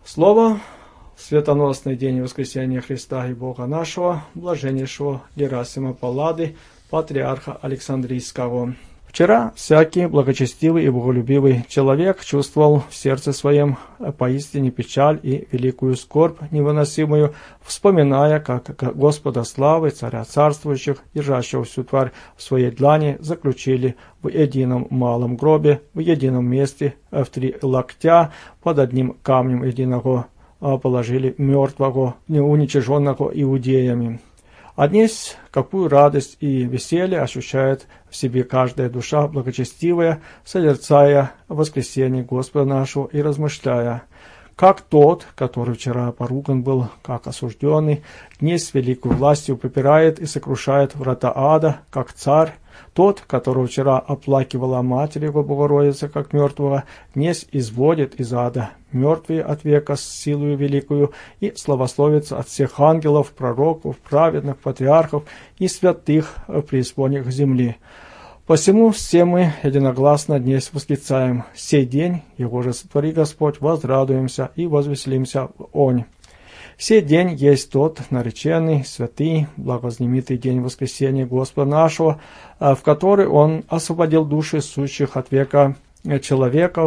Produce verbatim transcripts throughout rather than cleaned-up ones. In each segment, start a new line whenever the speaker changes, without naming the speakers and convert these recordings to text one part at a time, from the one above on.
Слово в светоносный день воскресения Христа и Бога нашего, блаженнейшего Герасима Паллады, патриарха Александрийского. Вчера всякий благочестивый и боголюбивый человек чувствовал в сердце своем поистине печаль и великую скорбь невыносимую, вспоминая, как Господа славы, Царя царствующих, держащего всю тварь в своей длани, заключили в едином малом гробе, в едином месте, в три локтя, под одним камнем единого положили мертвого, уничиженного иудеями. А днесь какую радость и веселье ощущает в себе каждая душа благочестивая, созерцая воскресение Господа нашего и размышляя, как тот, который вчера поруган был, как осужденный, днесь с великой властью попирает и сокрушает врата ада, как царь, тот, которого вчера оплакивала Матерь его Богородица, как мертвого, днесь изводит из ада мертвые от века с силою великую и славословится от всех ангелов, пророков, праведных, патриархов и святых преисподних земли. Посему все мы единогласно днесь восклицаем: «Сей день, его же сотвори Господь, возрадуемся и возвеселимся в онь». Сей день есть тот нареченный, святый, благознаменитый день воскресения Господа нашего, в который Он освободил души сущих от века человеков,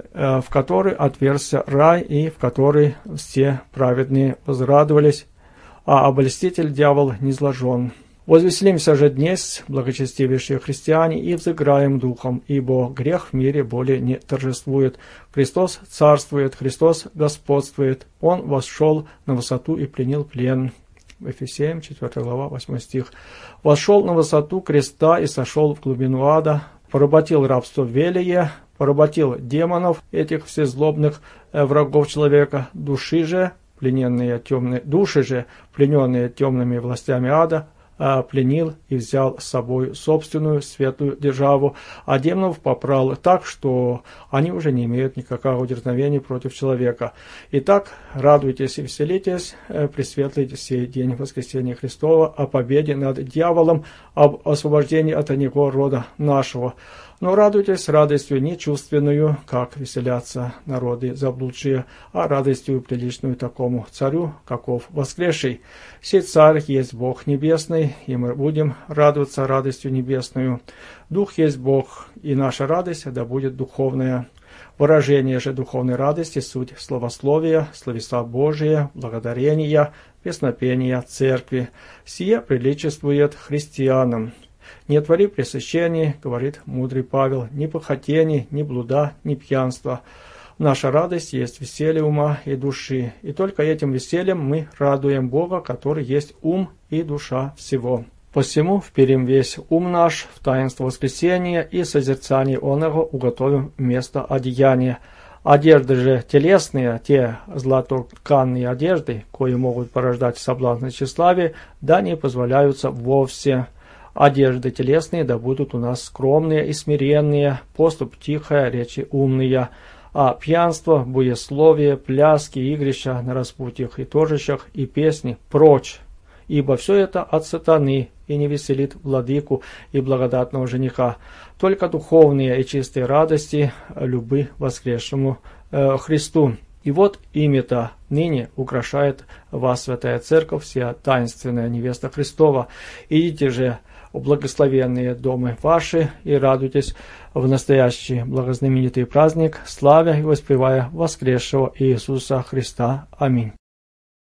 в который отверзся рай и в который все праведные возрадовались, а обольститель дьявол низложен. Возвеселимся же днесь, благочестивейшие христиане, и взыграем духом, ибо грех в мире более не торжествует. Христос царствует, Христос господствует. Он восшел на высоту и пленил плен. В Ефесеям, четвёртая глава, восьмой стих. Вошел на высоту креста и сошел в глубину ада, поработил рабство велие, поработил демонов, этих всезлобных врагов человека, души же, плененные темные, души же, плененные темными властями ада, пленил и взял с собой собственную светлую державу, а демонов попрал так, что они уже не имеют никакого дерзновения против человека. Итак, радуйтесь и веселитесь, пресветлый сей день воскресения Христова, о победе над дьяволом, об освобождении от него рода нашего. Но радуйтесь радостью не чувственную, как веселятся народы заблудшие, а радостью приличную такому царю, каков воскресший. Сей царь есть Бог небесный, и мы будем радоваться радостью небесную. Дух есть Бог, и наша радость да будет духовная. Выражение же духовной радости — суть славословия, словеса Божия, благодарения, песнопения церкви. Сие приличествует христианам. «Не твори пресыщений, — говорит мудрый Павел, — ни похотений, ни блуда, ни пьянства. Наша радость есть веселье ума и души, и только этим весельем мы радуем Бога, который есть ум и душа всего. Посему вперим весь ум наш в таинство воскресения и созерцание оного уготовим вместо одеяния. Одежды же телесные, те златотканные одежды, кои могут порождать соблазн и тщеславие, да не позволяются вовсе. Одежды телесные да будут у нас скромные и смиренные, поступ тихая, речи умные, а пьянство, буесловие, пляски, игрища на распутьях и торжищах и песни прочь, ибо все это от сатаны и не веселит владыку и благодатного жениха. Только духовные и чистые радости любы воскресшему э, Христу. И вот имя-то ныне украшает вас святая церковь, вся таинственная невеста Христова. Идите же в благословенные дома ваши и радуйтесь в настоящий благознаменитый праздник, славя и воспевая воскресшего Иисуса Христа. Аминь.